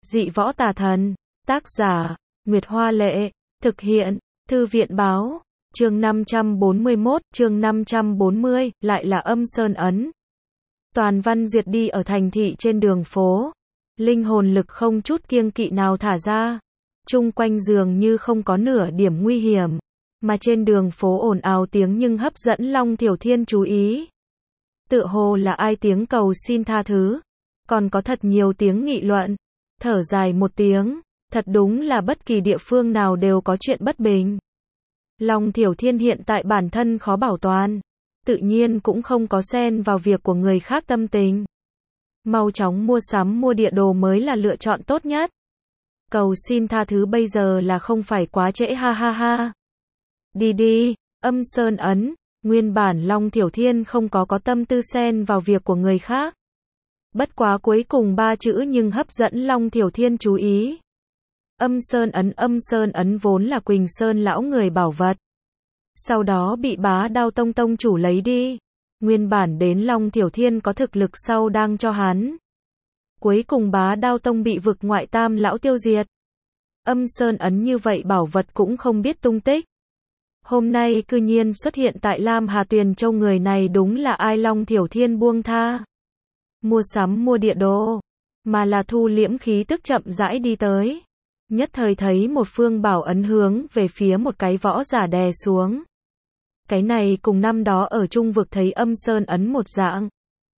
Dị võ tà thần. Tác giả, Nguyệt Hoa Lệ. Thực hiện, Thư viện Báo. Chương 541, chương 540, lại là Âm Sơn Ấn. Toàn văn duyệt đi ở thành thị trên đường phố. Linh hồn lực không chút kiêng kỵ nào thả ra. Chung quanh dường như không có nửa điểm nguy hiểm. Mà trên đường phố ồn ào tiếng nhưng hấp dẫn Long Thiểu Thiên chú ý. Tựa hồ là ai tiếng cầu xin tha thứ. Còn có thật nhiều tiếng nghị luận. Thở dài một tiếng. Thật đúng là bất kỳ địa phương nào đều có chuyện bất bình. Long Thiểu Thiên hiện tại bản thân khó bảo toàn. Tự nhiên cũng không có xen vào việc của người khác tâm tình. Mau chóng mua sắm mua địa đồ mới là lựa chọn tốt nhất. Cầu xin tha thứ bây giờ là không phải quá trễ ha ha ha. Đi đi, Âm Sơn Ấn. Nguyên bản Long Thiểu Thiên không có tâm tư xen vào việc của người khác. Bất quá cuối cùng ba chữ nhưng hấp dẫn Long Thiểu Thiên chú ý. Âm Sơn Ấn vốn là Quỳnh Sơn lão người bảo vật. Sau đó bị Bá Đao Tông tông chủ lấy đi. Nguyên bản đến Long Thiểu Thiên có thực lực sau đang cho hắn. Cuối cùng Bá Đao Tông bị vực ngoại tam lão tiêu diệt. Âm Sơn Ấn như vậy bảo vật cũng không biết tung tích. Hôm nay cư nhiên xuất hiện tại Lam Hà Tuyền Châu, người này đúng là ai? Long Thiểu Thiên buông tha. Mua sắm mua địa đồ. Mà là thu liễm khí tức chậm rãi đi tới. Nhất thời thấy một phương bảo ấn hướng về phía một cái võ giả đè xuống. Cái này cùng năm đó ở Trung Vực thấy Âm Sơn Ấn một dạng.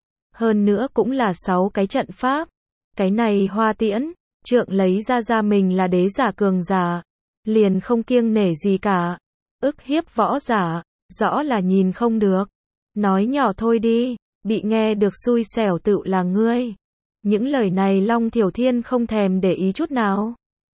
Hơn nữa cũng là 6 cái trận pháp. Cái này Hoa Tiễn, Trượng lấy ra mình là đế giả cường giả. Liền không kiêng nể gì cả. Ức hiếp võ giả, rõ là nhìn không được. Nói nhỏ thôi đi, bị nghe được xui xẻo tự là ngươi. Những lời này Long Thiểu Thiên không thèm để ý chút nào.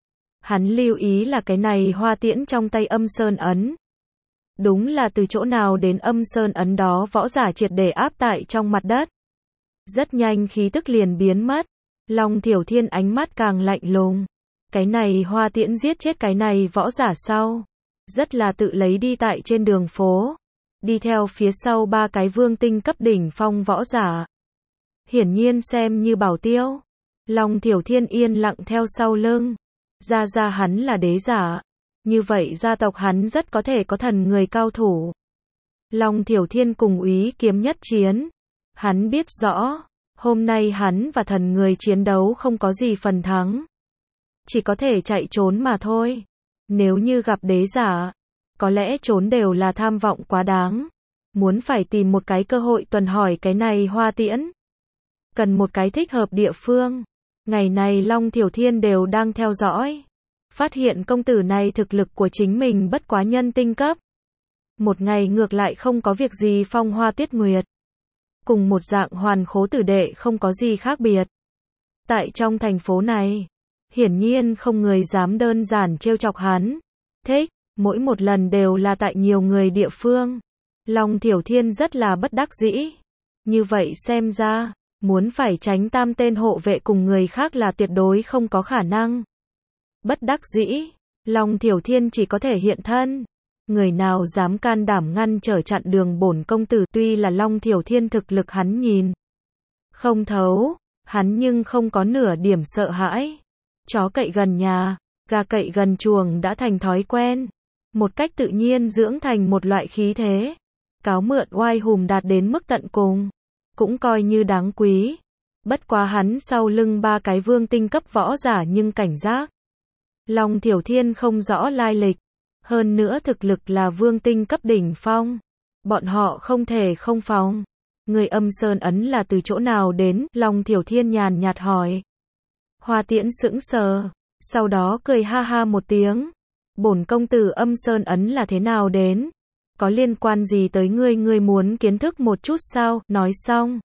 Hắn lưu ý là cái này Hoa Tiễn trong tay Âm Sơn Ấn. Đúng là từ chỗ nào đến Âm Sơn Ấn đó võ giả triệt để áp tại trong mặt đất. Rất nhanh khí tức liền biến mất. Long Thiểu Thiên ánh mắt càng lạnh lùng. Cái này Hoa Tiễn giết chết cái này võ giả sau. Rất là tự lấy đi tại trên đường phố. Đi theo phía sau 3 cái vương tinh cấp đỉnh phong võ giả. Hiển nhiên xem như bảo tiêu. Long Thiểu Thiên yên lặng theo sau lưng. Ra hắn là đế giả. Như vậy gia tộc hắn rất có thể có thần người cao thủ. Long Thiểu Thiên cùng Úy Kiếm nhất chiến. Hắn biết rõ, hôm nay hắn và thần người chiến đấu không có gì phần thắng. Chỉ có thể chạy trốn mà thôi. Nếu như gặp đế giả, có lẽ trốn đều là tham vọng quá đáng. Muốn phải tìm một cái cơ hội tuần hỏi cái này Hoa Tiễn. Cần một cái thích hợp địa phương. Ngày này Long Thiểu Thiên đều đang theo dõi. Phát hiện công tử này thực lực của chính mình bất quá nhân tinh cấp. Một ngày ngược lại không có việc gì phong hoa tuyết nguyệt. Cùng một dạng hoàn khố tử đệ không có gì khác biệt. Tại trong thành phố này, hiển nhiên không người dám đơn giản trêu chọc hắn. Thích, mỗi một lần đều là tại nhiều người địa phương. Long Thiểu Thiên rất là bất đắc dĩ. Như vậy xem ra, muốn phải tránh tam tên hộ vệ cùng người khác là tuyệt đối không có khả năng. Bất đắc dĩ, Long Thiểu Thiên chỉ có thể hiện thân. Người nào dám can đảm ngăn trở chặn đường bổn công tử? Tuy là Long Thiểu Thiên thực lực hắn nhìn không thấu, hắn nhưng không có nửa điểm sợ hãi. Chó cậy gần nhà, gà cậy gần chuồng đã thành thói quen. Một cách tự nhiên dưỡng thành một loại khí thế. Cáo mượn oai hùng đạt đến mức tận cùng. Cũng coi như đáng quý. Bất quá hắn sau lưng 3 cái vương tinh cấp võ giả nhưng cảnh giác. Long Thiểu Thiên không rõ lai lịch. Hơn nữa thực lực là vương tinh cấp đỉnh phong. Bọn họ không thể không phòng. Người Âm Sơn Ấn là từ chỗ nào đến? Long Thiểu Thiên nhàn nhạt hỏi. Hoa Tiễn sững sờ. Sau đó cười ha ha một tiếng. Bổn công tử Âm Sơn Ấn là thế nào đến? Có liên quan gì tới ngươi? Ngươi muốn kiến thức một chút sao? Nói xong.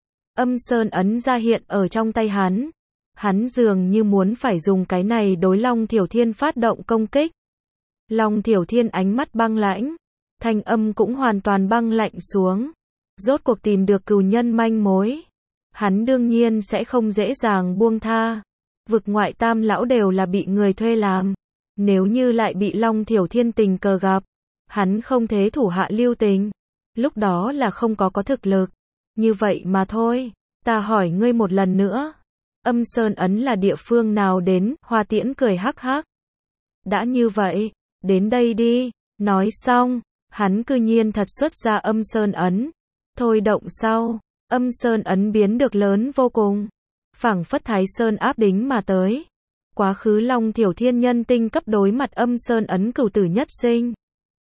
Âm Sơn Ấn ra hiện ở trong tay hắn. Hắn dường như muốn phải dùng cái này đối Long Thiểu Thiên phát động công kích. Long Thiểu Thiên ánh mắt băng lãnh. Thanh âm cũng hoàn toàn băng lạnh xuống. Rốt cuộc tìm được cừu nhân manh mối. Hắn đương nhiên sẽ không dễ dàng buông tha. Vực ngoại tam lão đều là bị người thuê làm. Nếu như lại bị Long Thiểu Thiên tình cờ gặp, hắn không thế thủ hạ lưu tình. Lúc đó là không có thực lực. Như vậy mà thôi. Ta hỏi ngươi một lần nữa. Âm Sơn Ấn là địa phương nào đến? Hoa Tiễn cười hắc hắc. Đã như vậy, đến đây đi. Nói xong, hắn cư nhiên thật xuất ra Âm Sơn Ấn. Thôi động sau, Âm Sơn Ấn biến được lớn vô cùng. Phảng phất Thái Sơn áp đính mà tới. Quá khứ Long Thiểu Thiên nhân tinh cấp đối mặt Âm Sơn Ấn cửu tử nhất sinh.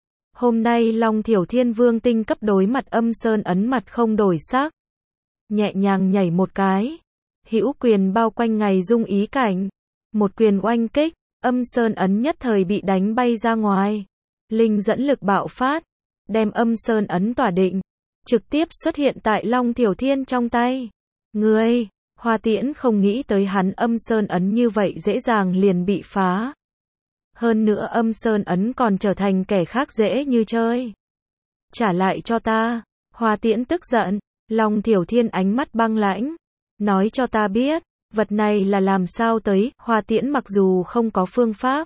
Hôm nay Long Thiểu Thiên vương tinh cấp đối mặt Âm Sơn Ấn mặt không đổi sắc. Nhẹ nhàng nhảy một cái. Hữu quyền bao quanh ngày dung ý cảnh. Một quyền oanh kích, Âm Sơn Ấn nhất thời bị đánh bay ra ngoài. Linh dẫn lực bạo phát, đem Âm Sơn Ấn tỏa định. Trực tiếp xuất hiện tại Long Thiểu Thiên trong tay. Ngươi, Hoa Tiễn không nghĩ tới hắn Âm Sơn Ấn như vậy dễ dàng liền bị phá. Hơn nữa Âm Sơn Ấn còn trở thành kẻ khác dễ như chơi. Trả lại cho ta. Hoa Tiễn tức giận. Long Thiểu Thiên ánh mắt băng lãnh. Nói cho ta biết, vật này là làm sao tới. Hoa Tiễn mặc dù không có phương pháp.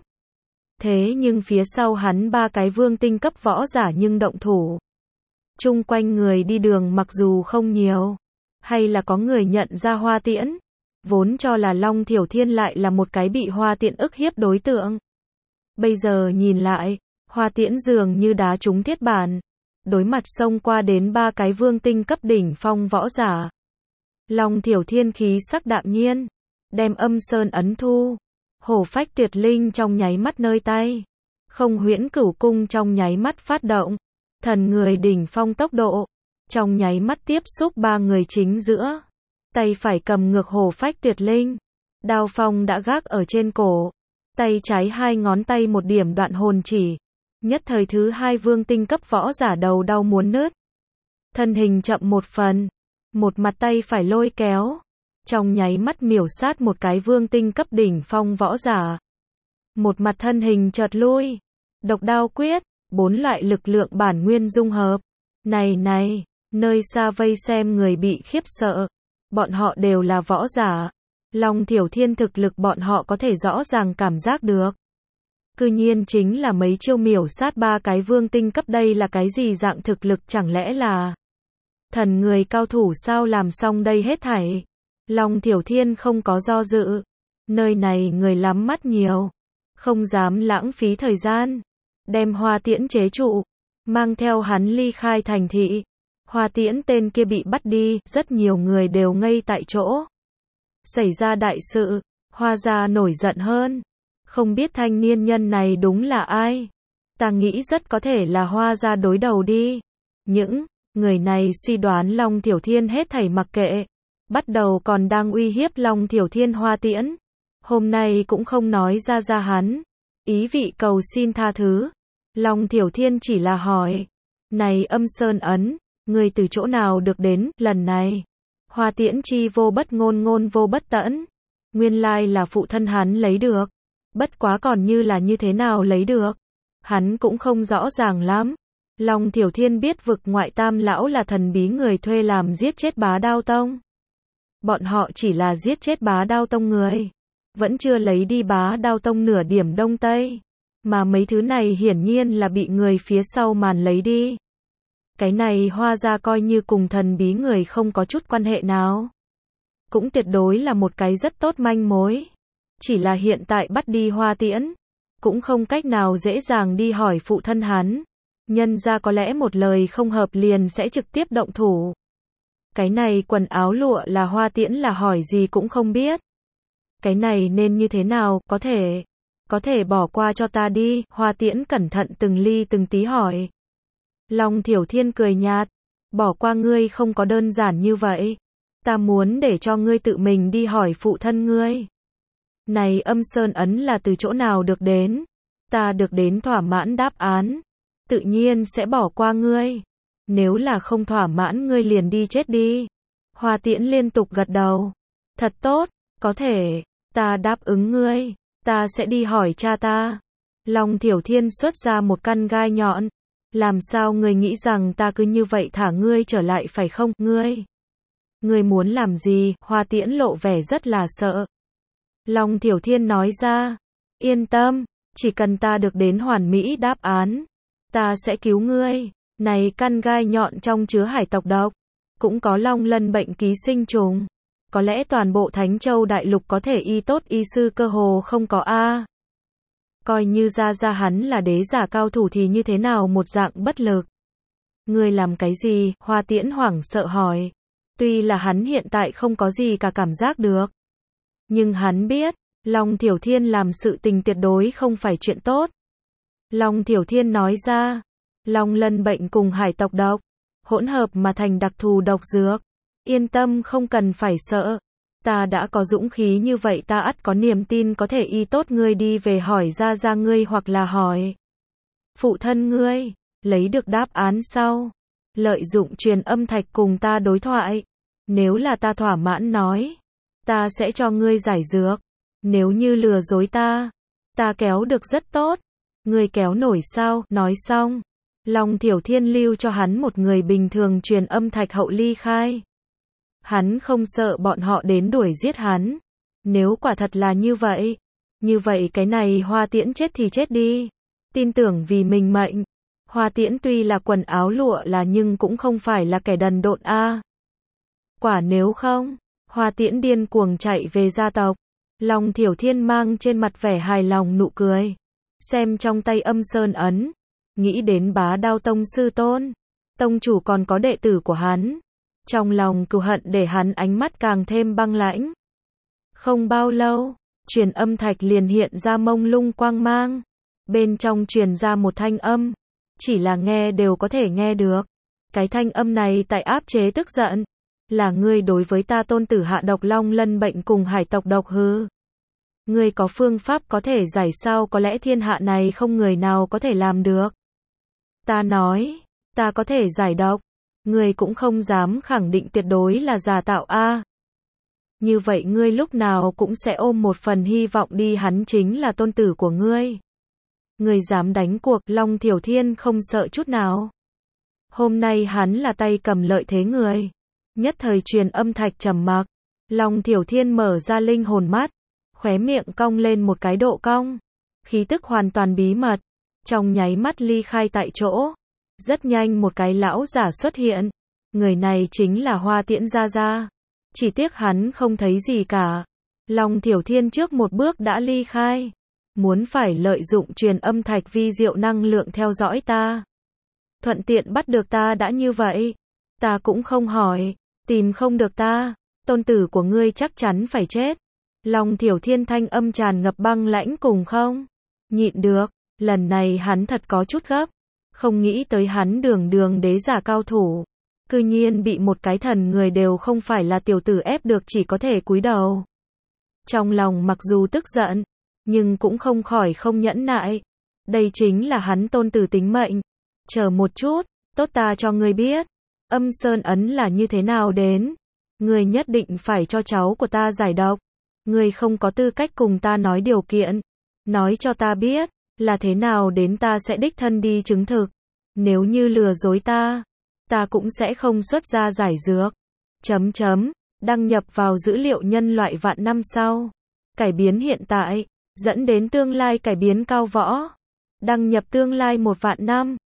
Thế nhưng phía sau hắn ba cái vương tinh cấp võ giả nhưng động thủ. Chung quanh người đi đường mặc dù không nhiều. Hay là có người nhận ra Hoa Tiễn. Vốn cho là Long Thiểu Thiên lại là một cái bị Hoa Tiễn ức hiếp đối tượng. Bây giờ nhìn lại, Hoa Tiễn dường như đá trúng thiết bản. Đối mặt xông qua đến ba cái vương tinh cấp đỉnh phong võ giả. Long Thiểu Thiên khí sắc đạm nhiên. Đem Âm Sơn Ấn thu. Hổ phách tuyệt linh trong nháy mắt nơi tay. Không huyễn cửu cung trong nháy mắt phát động. Thần người đỉnh phong tốc độ. Trong nháy mắt tiếp xúc ba người chính giữa. Tay phải cầm ngược hổ phách tuyệt linh. Đao phong đã gác ở trên cổ. Tay trái hai ngón tay một điểm đoạn hồn chỉ. Nhất thời thứ hai vương tinh cấp võ giả đầu đau muốn nứt. Thân hình chậm một phần. Một mặt tay phải lôi kéo. Trong nháy mắt miểu sát một cái vương tinh cấp đỉnh phong võ giả. Một mặt thân hình chợt lui. Độc đao quyết. 4 loại lực lượng bản nguyên dung hợp. Này, nơi xa vây xem người bị khiếp sợ. Bọn họ đều là võ giả. Long Thiểu Thiên thực lực bọn họ có thể rõ ràng cảm giác được. Cư nhiên chính là mấy chiêu miểu sát ba cái vương tinh cấp, đây là cái gì dạng thực lực, chẳng lẽ là thần người cao thủ sao? Làm xong đây hết thảy. Long Thiểu Thiên không có do dự. Nơi này người lắm mắt nhiều. Không dám lãng phí thời gian. Đem Hoa Tiễn chế trụ. Mang theo hắn ly khai thành thị. Hoa Tiễn tên kia bị bắt đi. Rất nhiều người đều ngây tại chỗ. Xảy ra đại sự. Hoa gia nổi giận hơn. Không biết thanh niên nhân này đúng là ai. Ta nghĩ rất có thể là Hoa gia đối đầu đi. Những người này suy đoán Long Thiểu Thiên hết thảy mặc kệ. Bắt đầu còn đang uy hiếp Long Thiểu Thiên. Hoa Tiễn hôm nay cũng không nói ra hắn. Ý vị cầu xin tha thứ. Long Thiểu Thiên chỉ là hỏi. Này Âm Sơn Ấn, người từ chỗ nào được đến? Lần này Hoa Tiễn chi vô bất ngôn, ngôn vô bất tẫn. Nguyên lai là phụ thân hắn lấy được. Bất quá còn như là như thế nào lấy được. Hắn cũng không rõ ràng lắm. Long Thiểu Thiên biết vực ngoại tam lão là thần bí người thuê làm giết chết Bá Đao Tông. Bọn họ chỉ là giết chết Bá Đao Tông người. Vẫn chưa lấy đi Bá Đao Tông nửa điểm đông tây. Mà mấy thứ này hiển nhiên là bị người phía sau màn lấy đi. Cái này Hoa gia coi như cùng thần bí người không có chút quan hệ nào. Cũng tuyệt đối là một cái rất tốt manh mối. Chỉ là hiện tại bắt đi Hoa Tiễn. Cũng không cách nào dễ dàng đi hỏi phụ thân hắn. Nhân ra có lẽ một lời không hợp liền sẽ trực tiếp động thủ. Cái này quần áo lụa là Hoa Tiễn là hỏi gì cũng không biết. Cái này nên như thế nào, có thể bỏ qua cho ta đi. Hoa Tiễn cẩn thận từng ly từng tí hỏi. Long Thiểu Thiên cười nhạt. Bỏ qua ngươi không có đơn giản như vậy. Ta muốn để cho ngươi tự mình đi hỏi phụ thân ngươi. Này Âm Sơn Ấn là từ chỗ nào được đến? Ta được đến thỏa mãn đáp án. Tự nhiên sẽ bỏ qua ngươi. Nếu là không thỏa mãn ngươi liền đi chết đi. Hoa Tiễn liên tục gật đầu. Thật tốt, có thể, ta đáp ứng ngươi. Ta sẽ đi hỏi cha ta. Long Thiểu Thiên xuất ra một căn gai nhọn. Làm sao ngươi nghĩ rằng ta cứ như vậy thả ngươi trở lại phải không? Ngươi muốn làm gì? Hoa Tiễn lộ vẻ rất là sợ. Long Thiểu Thiên nói ra. Yên tâm, chỉ cần ta được đến hoàn mỹ đáp án. Ta sẽ cứu ngươi. Này căn gai nhọn trong chứa hải tộc độc. Cũng có long lân bệnh ký sinh trùng. có lẽ toàn bộ Thánh Châu Đại Lục có thể y tốt y sư cơ hồ không có a. Coi như ra hắn là đế giả cao thủ thì như thế nào một dạng bất lực. Ngươi làm cái gì? Hoa Tiễn hoảng sợ hỏi. Tuy là hắn hiện tại không có gì cả cảm giác được. Nhưng hắn biết, Long Thiểu Thiên làm sự tình tuyệt đối không phải chuyện tốt. Long Thiểu Thiên nói ra, Long lân bệnh cùng hải tộc độc, hỗn hợp mà thành đặc thù độc dược. Yên tâm không cần phải sợ. Ta đã có dũng khí như vậy ta ắt có niềm tin có thể y tốt ngươi đi về hỏi ra ngươi hoặc là hỏi phụ thân ngươi, lấy được đáp án sau. Lợi dụng truyền âm thạch cùng ta đối thoại. Nếu là ta thỏa mãn nói, ta sẽ cho ngươi giải dược. Nếu như lừa dối ta kéo được rất tốt. Ngươi kéo nổi sao? Nói xong, Long Thiểu Thiên lưu cho hắn một người bình thường truyền âm thạch hậu ly khai. Hắn không sợ bọn họ đến đuổi giết hắn. Nếu quả thật là như vậy cái này Hoa Tiễn chết thì chết đi. Tin tưởng vì mình mệnh. Hoa Tiễn tuy là quần áo lụa là nhưng cũng không phải là kẻ đần độn a. Quả nếu không, Hoa Tiễn điên cuồng chạy về gia tộc. Long Thiểu Thiên mang trên mặt vẻ hài lòng nụ cười. Xem trong tay âm sơn ấn. Nghĩ đến Bá Đao Tông sư tôn. Tông chủ còn có đệ tử của hắn. Trong lòng cừu hận để hắn ánh mắt càng thêm băng lãnh. Không bao lâu, truyền âm thạch liền hiện ra mông lung quang mang. Bên trong truyền ra một thanh âm. Chỉ là nghe đều có thể nghe được. Cái thanh âm này tại áp chế tức giận. Là ngươi đối với ta tôn tử hạ độc long lân bệnh cùng hải tộc độc hư. Ngươi có phương pháp có thể giải sao có lẽ thiên hạ này không người nào có thể làm được. Ta nói, ta có thể giải độc. Ngươi cũng không dám khẳng định tuyệt đối là giả tạo a. Như vậy ngươi lúc nào cũng sẽ ôm một phần hy vọng đi hắn chính là tôn tử của ngươi. Ngươi dám đánh cuộc Long Thiểu Thiên không sợ chút nào. Hôm nay hắn là tay cầm lợi thế người. Nhất thời truyền âm thạch trầm mặc. Long Thiểu Thiên mở ra linh hồn mắt. Khóe miệng cong lên một cái độ cong. Khí tức hoàn toàn bí mật. Trong nháy mắt ly khai tại chỗ. Rất nhanh một cái lão giả xuất hiện. Người này chính là Hoa Tiễn gia gia. Chỉ tiếc hắn không thấy gì cả. Long Thiểu Thiên trước một bước đã ly khai. Muốn phải lợi dụng truyền âm thạch vi diệu năng lượng theo dõi ta. Thuận tiện bắt được ta đã như vậy. Ta cũng không hỏi. Tìm không được ta. Tôn tử của ngươi chắc chắn phải chết. Long Thiểu Thiên thanh âm tràn ngập băng lãnh cùng không. Nhịn được. Lần này hắn thật có chút gấp. Không nghĩ tới hắn đường đế giả cao thủ. Cư nhiên bị một cái thần người đều không phải là tiểu tử ép được chỉ có thể cúi đầu. Trong lòng mặc dù tức giận. Nhưng cũng không khỏi không nhẫn nại. Đây chính là hắn tôn tử tính mệnh. Chờ một chút. Tốt ta cho ngươi biết. Âm sơn ấn là như thế nào đến. Ngươi nhất định phải cho cháu của ta giải độc. Ngươi không có tư cách cùng ta nói điều kiện. Nói cho ta biết. Là thế nào đến ta sẽ đích thân đi chứng thực. Nếu như lừa dối ta cũng sẽ không xuất ra giải dược. Đăng nhập vào dữ liệu nhân loại vạn năm sau. Cải biến hiện tại, dẫn đến tương lai cải biến cao võ. Đăng nhập tương lai 1 vạn năm.